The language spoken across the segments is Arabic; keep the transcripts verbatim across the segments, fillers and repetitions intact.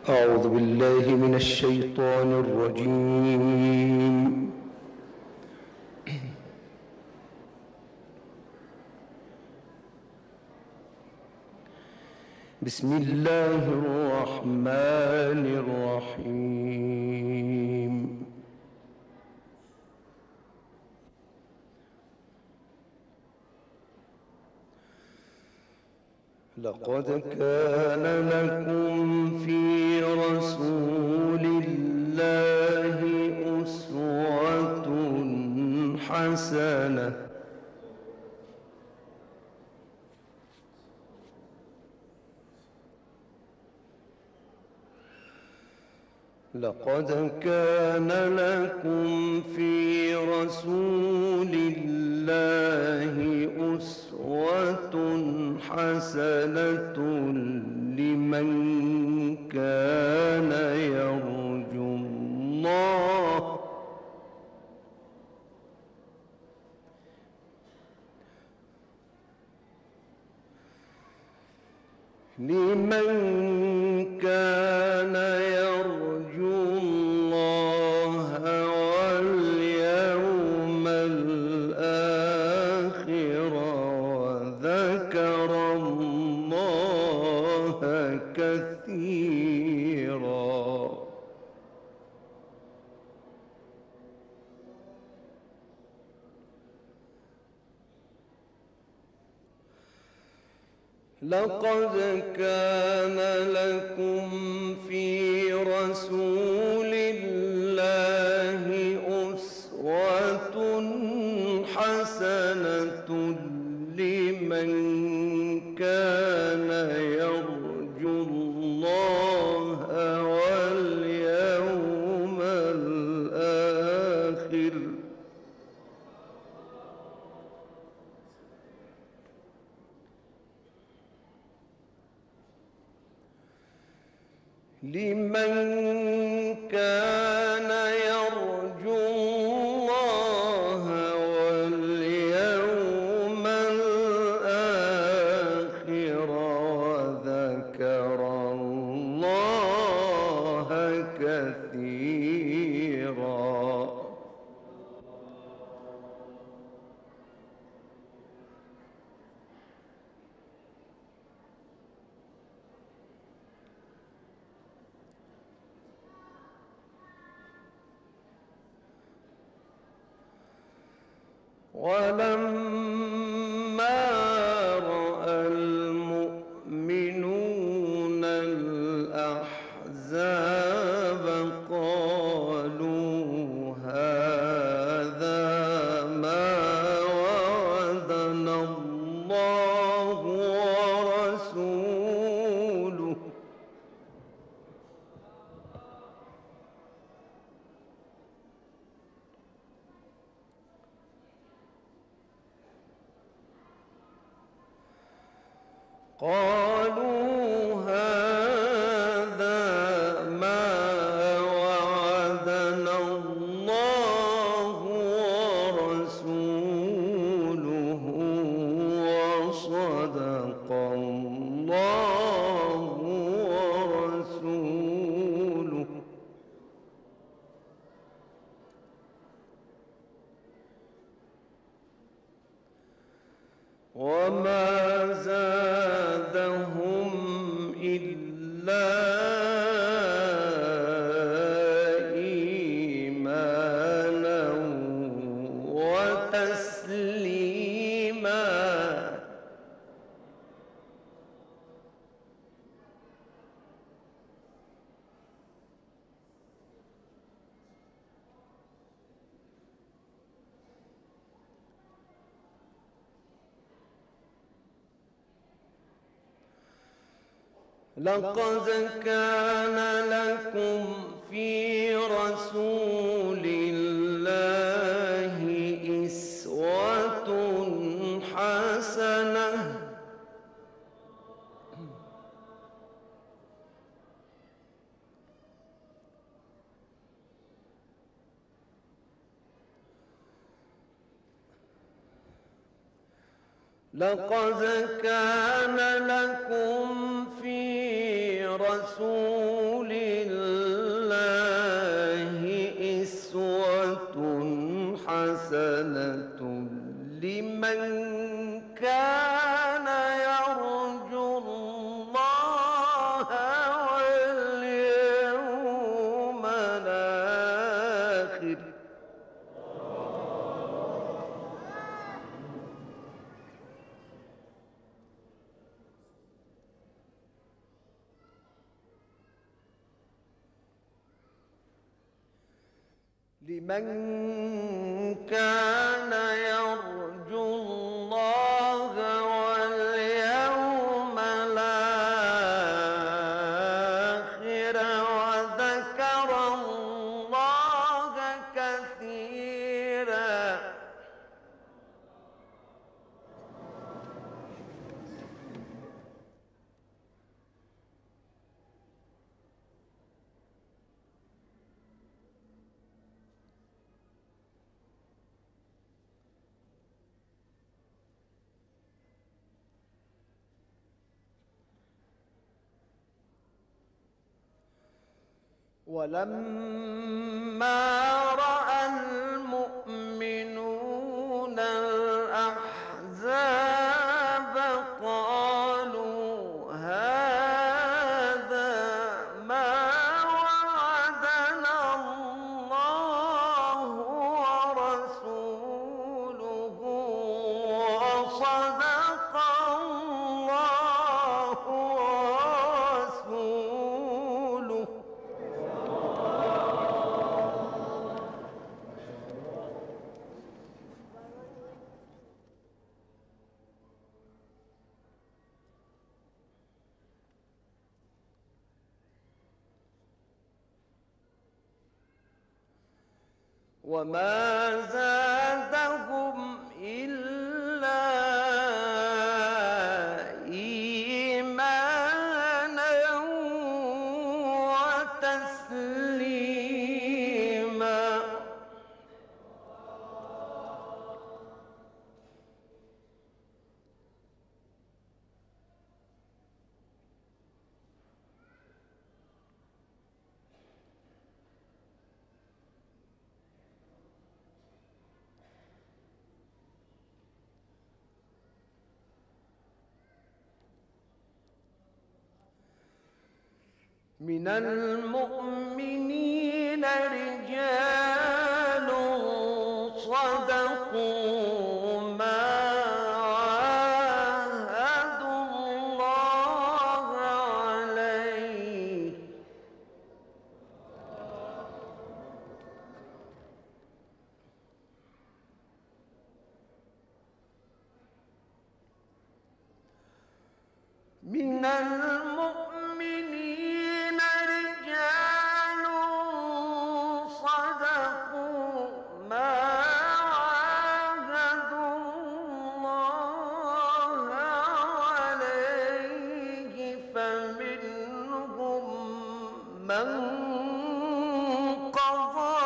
أعوذ بالله من الشيطان الرجيم. بسم الله الرحمن الرحيم. لقد كان لكم في رسول الله أسوة حسنة لقد كان لكم في رسول الله أسوة حسنة لمن كان يرجو الله لمن كان يرجو الله واليوم الآخر وذكر الله كثيرا. لقد كان لكم في رسول الله أسوة حسنة لمن كان يرجو الله واليوم الآخر لمن كان يرجو الله واليوم الآخر وذكر الله كثيرا. ولما رأى المؤمنون الأحزاب قالوا هذا ما وعدنا الله ورسوله قالوا هذا ما وعدنا الله ورسوله وصدق الله ورسوله وما زادهم إلا إيمانا وتسليما. لقد كان لكم في رسول الله أسوة حسنة لقد كان لكم في رسول لمن كان يرجو الله واليوم الآخر وذكر الله كثيرا. ولما رأى المؤمنون الأحزاب قالوا هذا ما وعدنا الله ورسوله وصدق الله ورسوله. وما زادهم إلا إيمانا وتسليما. من المؤمنين رجال صدقوا ما عاهدوا الله عليه من المؤمنين رجال صدقوا ما عاهدوا الله عليه فمنهم من قضى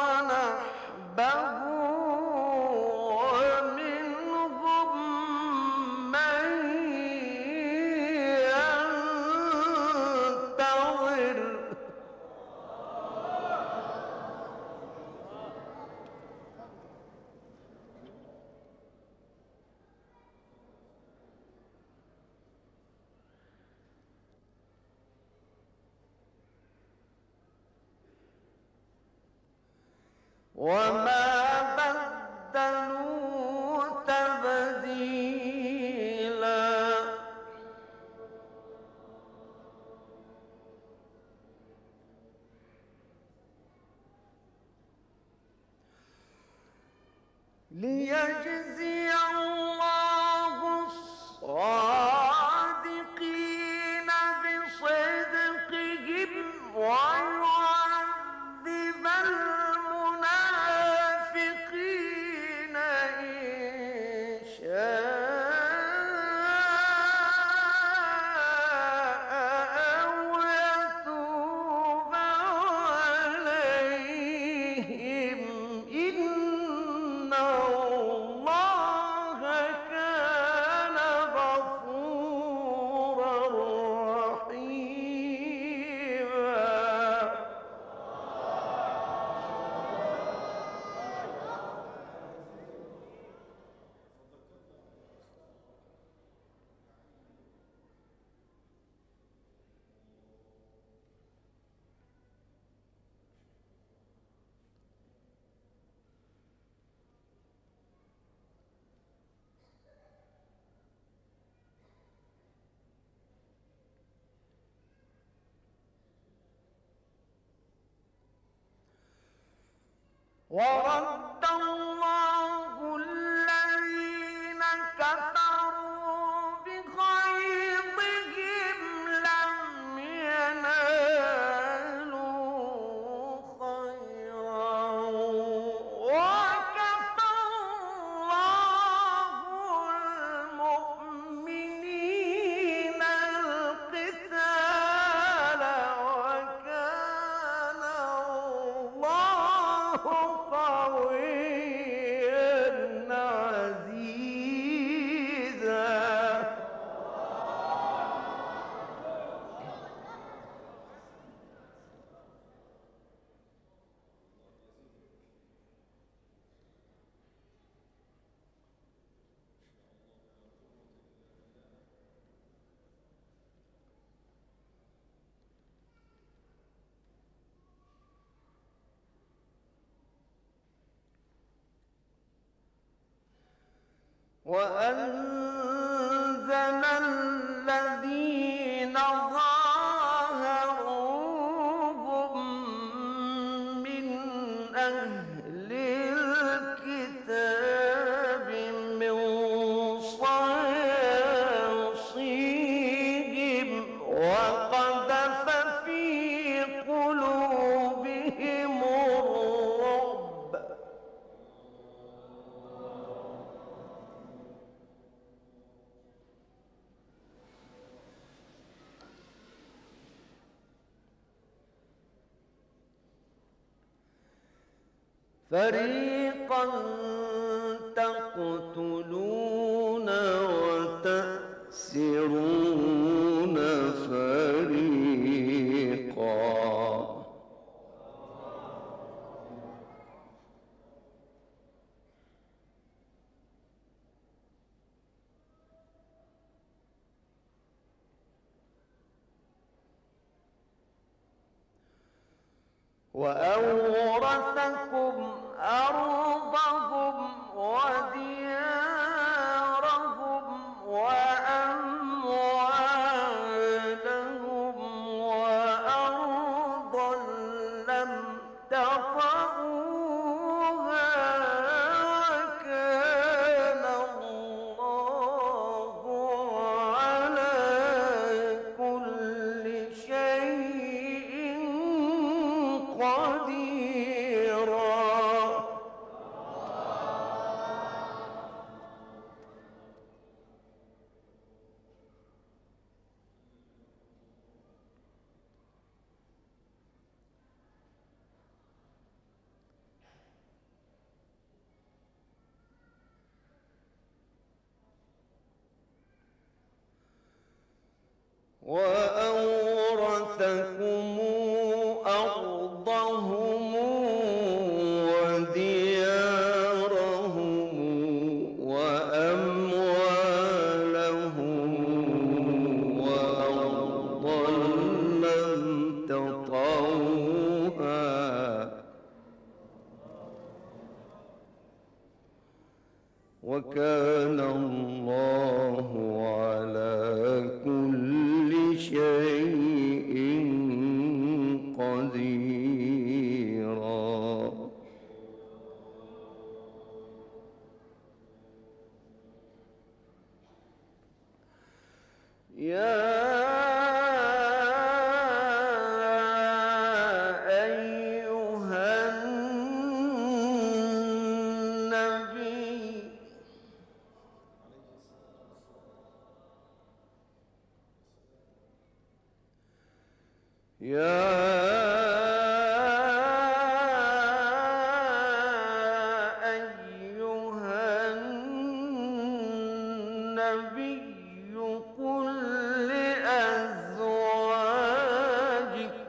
نحبه ومنهم من ينتظر. وما بدلوا تبديلا. ليجزي الله الصادقين بصدقهم ويعذب المنافقين إن شاء أو يتوب عليهم إن الله ورد الله الذين كفروا بغيظهم لم ينالوا خيرا وكفى الله المؤمنين القتال وكان الله قويا عزيزا. وأنزل الذين ظاهروهم من أهل الكتاب من صياصيهم وقذف في قلوبهم الرعب فريقا تقتلون وتأسرون فريقا وأورثكم أرضهم وديارهم وأموالهم وأرضا لم تطئوها وكان الله على كل شيء قديرا. وأورثكم أرضهم وديارهم وأموالهم وأرضا لم تطئوها وكان الله على كل شيء قديرا. يا أيها النبي يا أيها النبي قل لأزواجك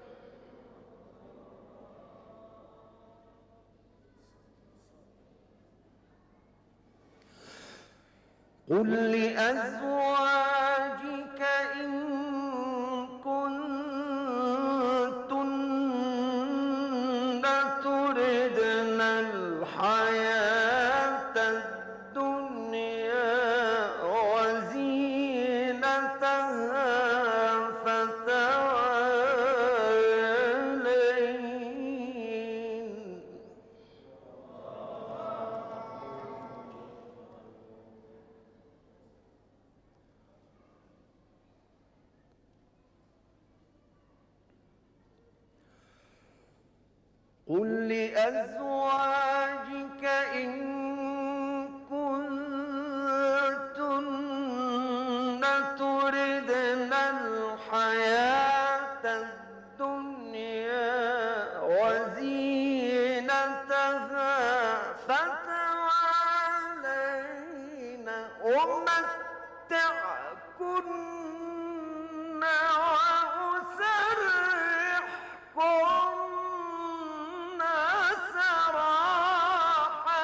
قل لأزواجك إن كنتن تردن الحياة الدنيا وزينتها فتعالين قل لأزواجك إن كنتن تردن الحياة الدنيا وزينتها فتعالين أمتعكن وأسرحكن سراحا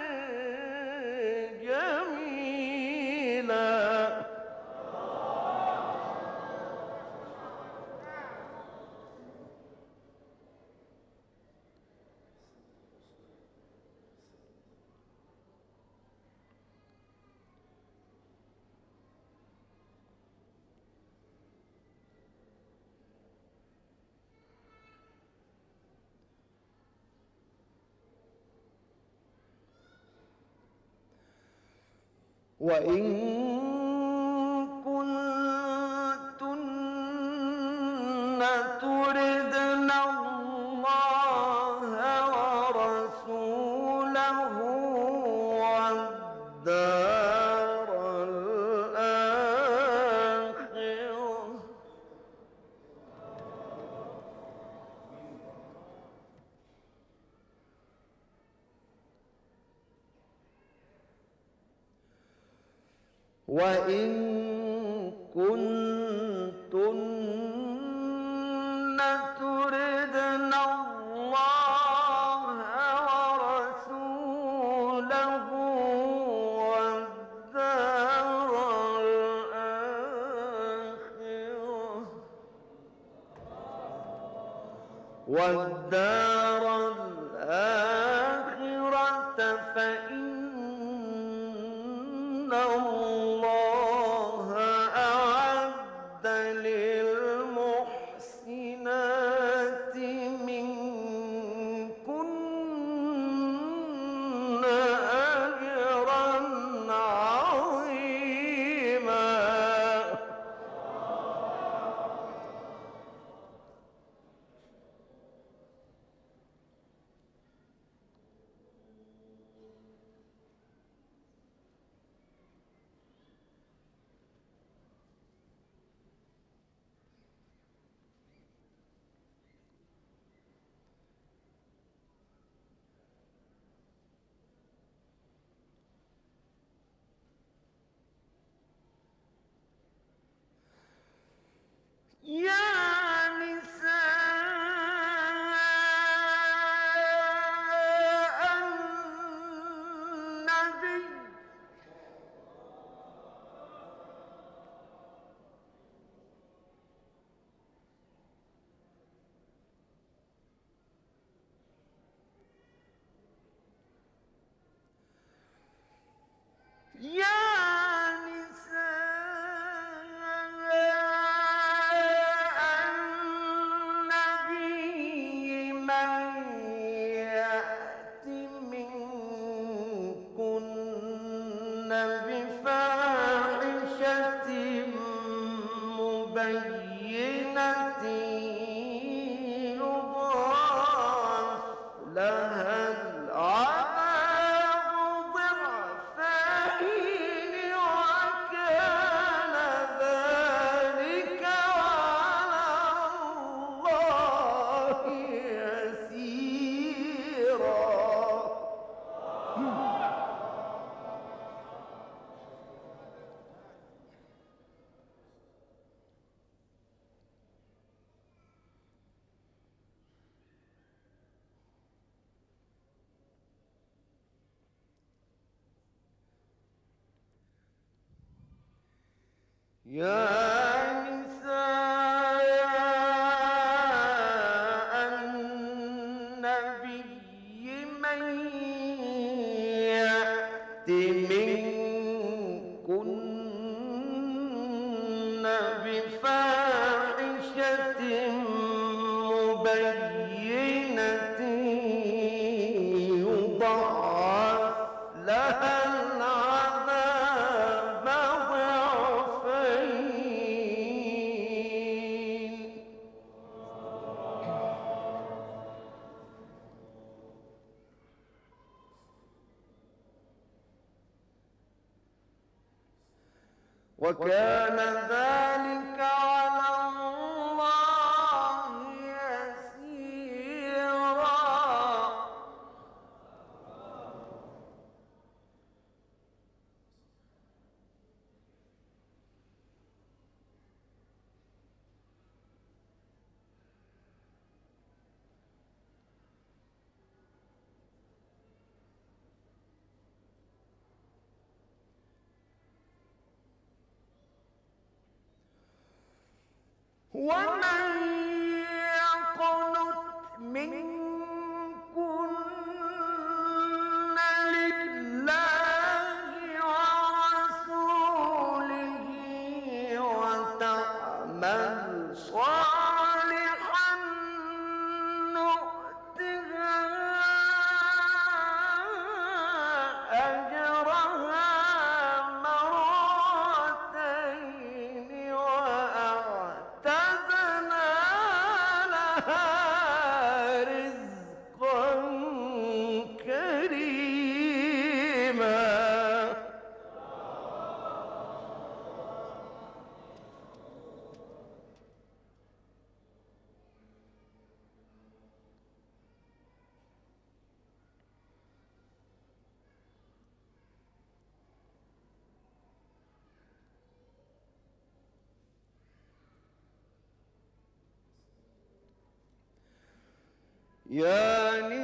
جميلا. وإن كنتن تردن الله ورسوله والدار الآخرة وإن كنتن تردن الله ورسوله والدار الآخرة والدار الآخرة فإن الله أعد للمحسنات منكن أجرا عظيما. يا نساء النبي يا بفاحشة مبينة يضاعف لها العذاب ضعفين وكان ذلك على الله يسيرا. يا نساء النبي من يأت منكن بفاحشة مبينة يضاعف لها العذاب ضعفين وكان ذلك على الله يسيرا. ومن يقنت منكن لله ورسوله وتعمل صالحا نؤتها أجرها مرتين وأعتدنا لها رزقا كريما. يا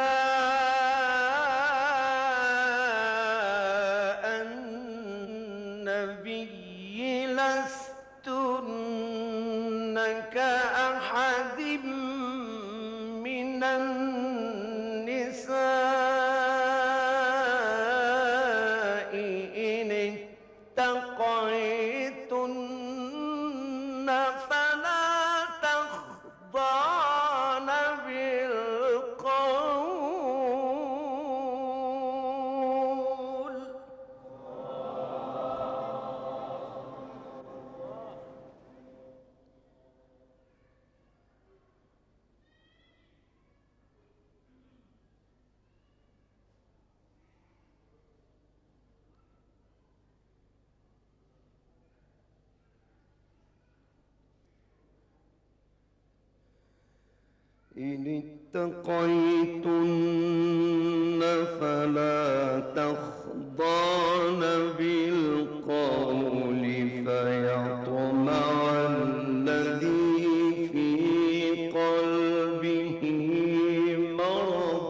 نساء النبي لستن كأحد من النساء إن اتقيتن فلا تخضعن بالقول إن اتقيتن فلا تخضعن بالقول فيطمع الذي في قلبه مرض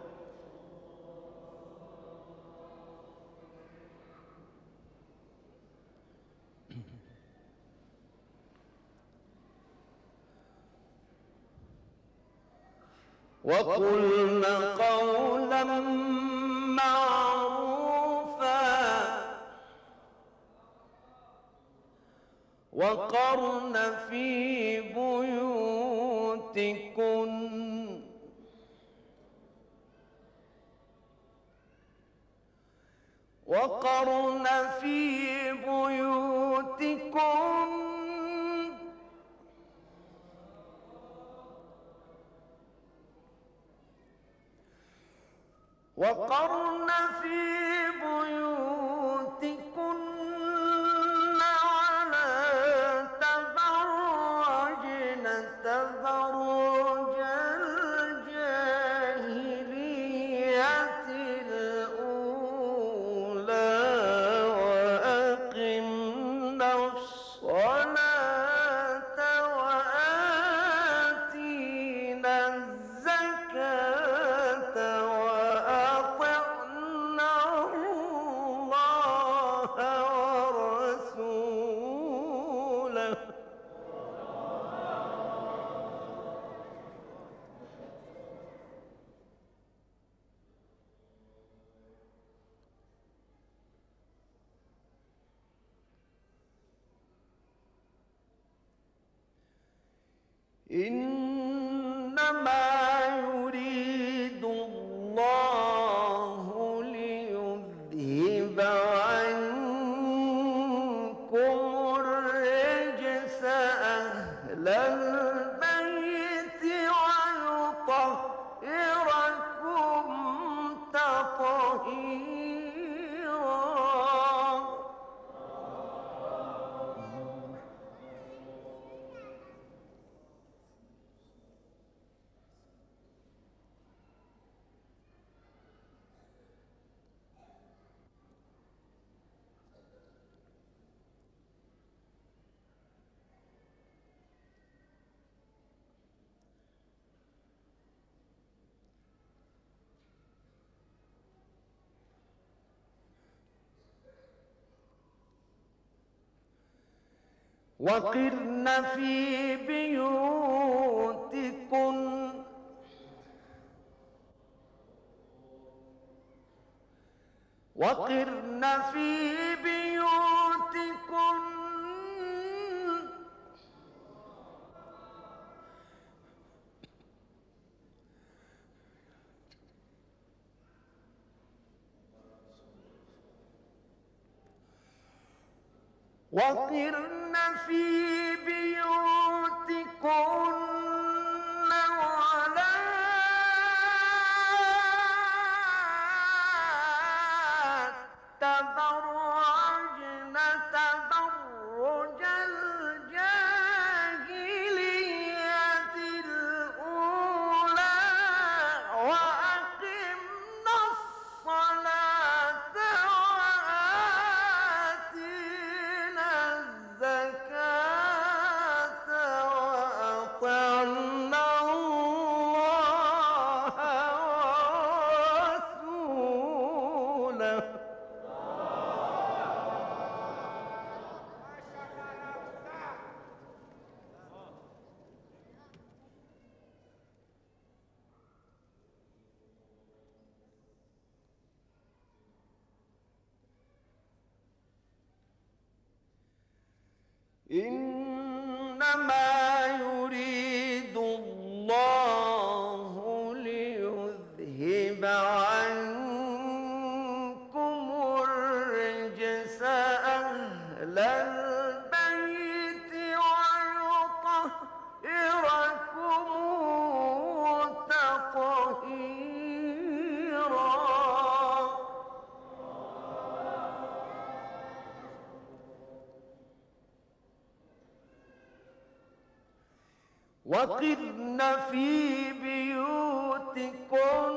وقلن قولا معروفا وقرن في بيوتكن وقرن في بيوتكن وقرن في بيوتكن ولا تبرجن تبرج الجاهلية الأولى وأقمنا الصلاة وآتينا الزكاة وأطعنا الله ورسوله إنما يريد الله ليذهب عنكم الرجس أهل البيت ويطهركم تطهيرا. وقرن في بيوتكن وقرن في بيوتكن وقرن في بيوتكن ولا تبرجن تبرج الجاهلية الأولى وأقمنا الصلاة وآتينا الزكاة وأطعنا الله ورسوله إنما يريد الله ليذهب عنكم الرجس أهل البيت ويطهركم تطهيرا وقرن في بيوتكن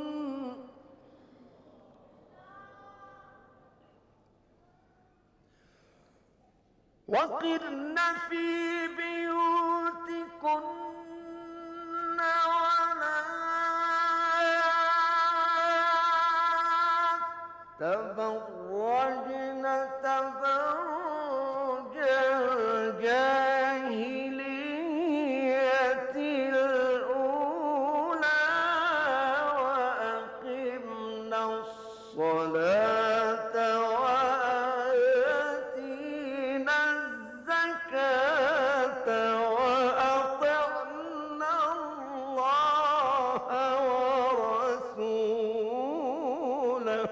وقرن في بيوتكن ولا تبرجن تبرج الجاهلية الأولى وأقمنا الصلاة وآتينا الزكاة وأطعنا الله ورسوله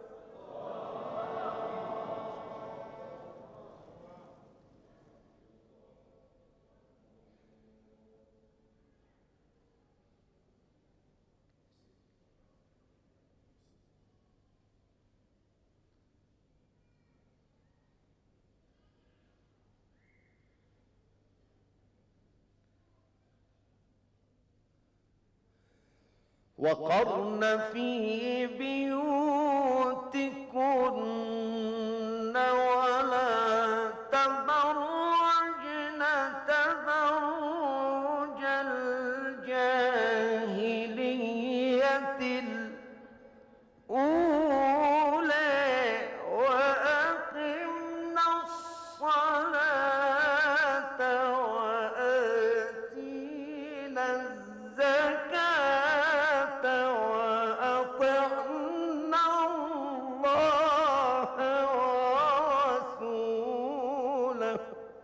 وقرن في بيوتكن ولا تبرجن تبرج الجاهلية الأولى وأقمنا الصلاة وآتينا الزكاة وأطعنا الله ورسوله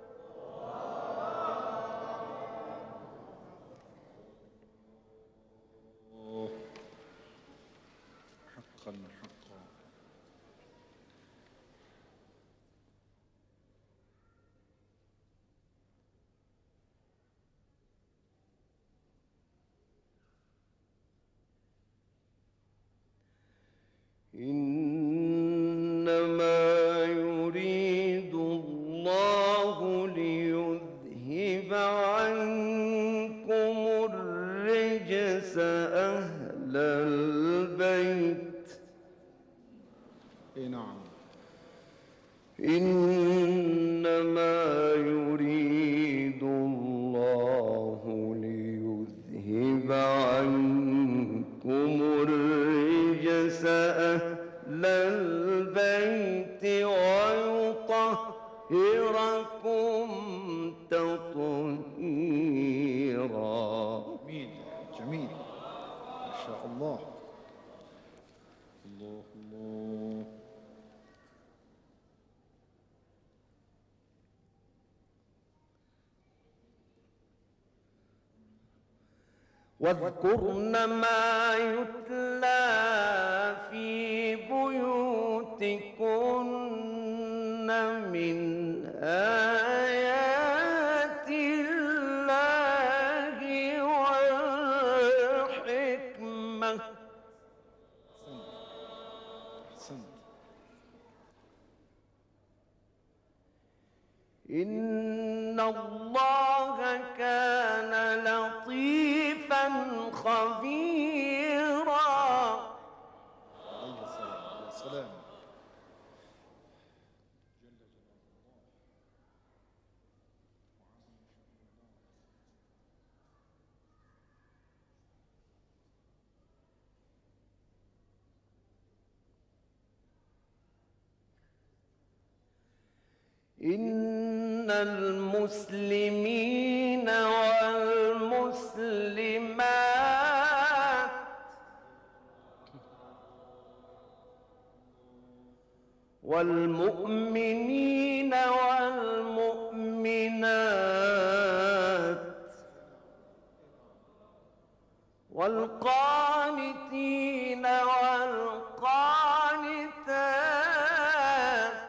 حقا حقا. إنما يريد الله ليذهب عنكم الرجس أهل البيت اي نعم. إنما يريد الله ليذهب عنكم الرجس أهل البيت ويطهركم الله الله الله. واذكرن ما يتلى في بيوتكن من آيات الله والحكمة. أحسنت. إن الله كان لطيفا خبيرا. عليه الصلاة والسلام. إن المسلمين والمسلمات والمؤمنين والمؤمنات والقانتين والقانتات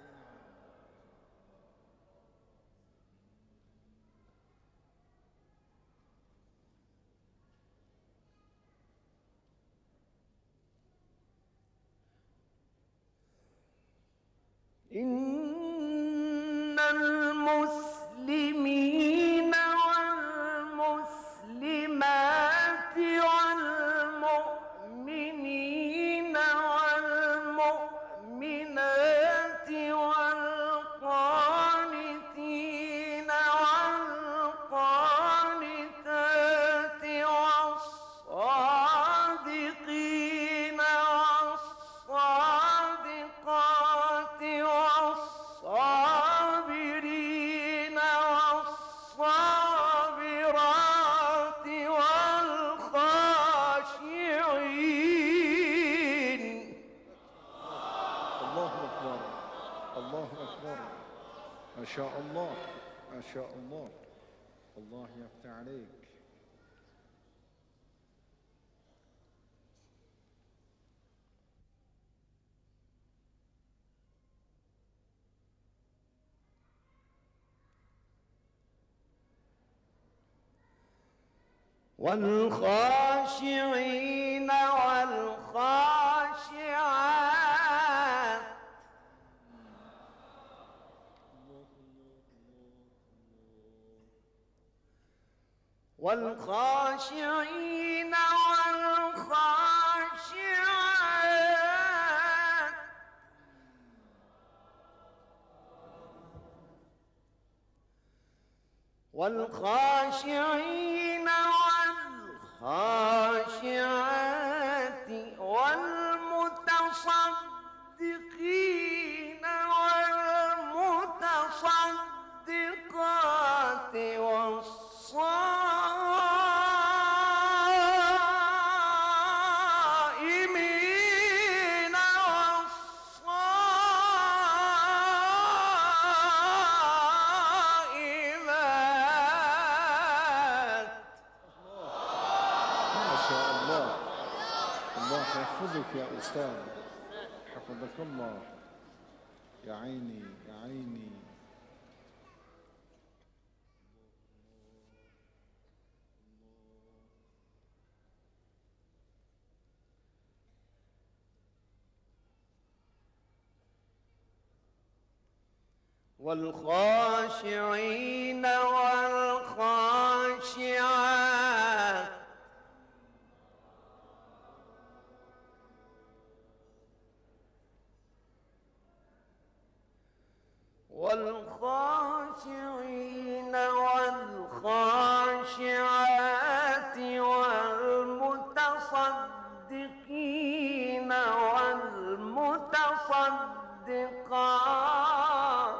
إن المسلمين والمسلمات والمؤمنين والمؤمنات والقانتين والقانتات والصادقين والصادقات والصابرين والصابرات والخاشعين. الله أكبر الله أكبر. ما شاء الله ما شاء الله. الله يفتح عليك. والخاشعين والخاشعات والخاشعين والخاشعات والخاشعين والخاشعات والمتصدقين والمتصدقات والصائمين والصائمات. ما شاء الله. الله يحفظك يا أستاذ. حفظك الله. يا عيني يا عيني. والخاشعين والخاشعات والخاشعين والخاشعات والمتصدقين والمتصدقات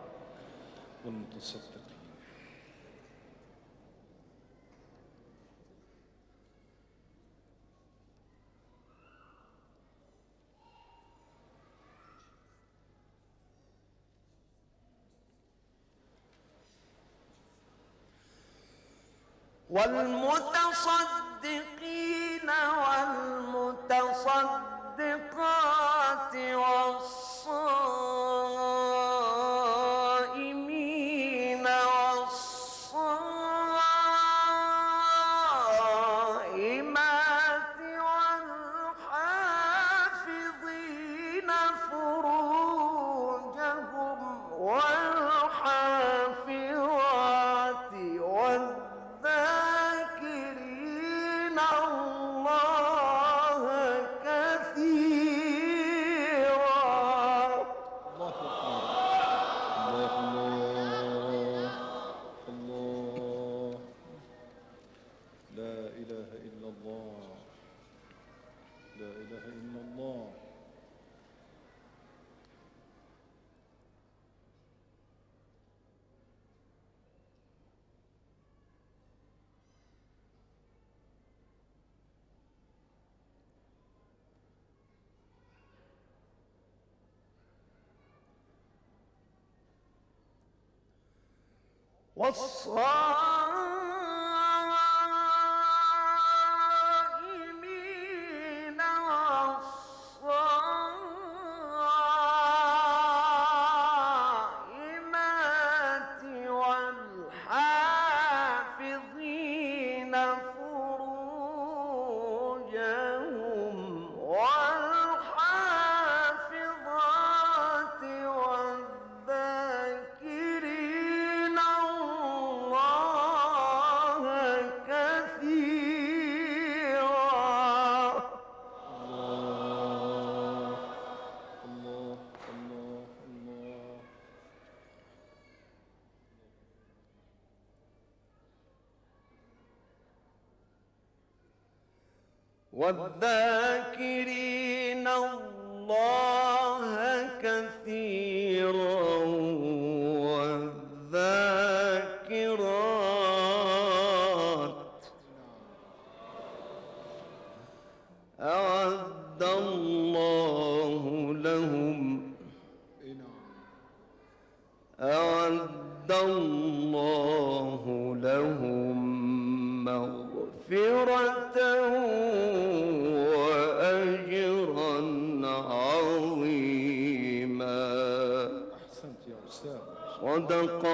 والمتصدقين. والمتصدقين والمتصدقات والصائمين والصائمات والحافظين فروجهم والحافظات والذاكرين الله كثيرا. الله أكبر. الله الله الله. لا إله إلا الله. لا إله إلا الله. والصائمين والصائمات والحافظين فروجهم والحافظات والذاكرين الله كثيرا. الله الله الله الله. والذاكرين الله كثيرا والذاكرات أعد الله لهم إي نعم. أعد الله لهم مغفرة وأجرا عظيما. أحسنت يا أستاذ. صدق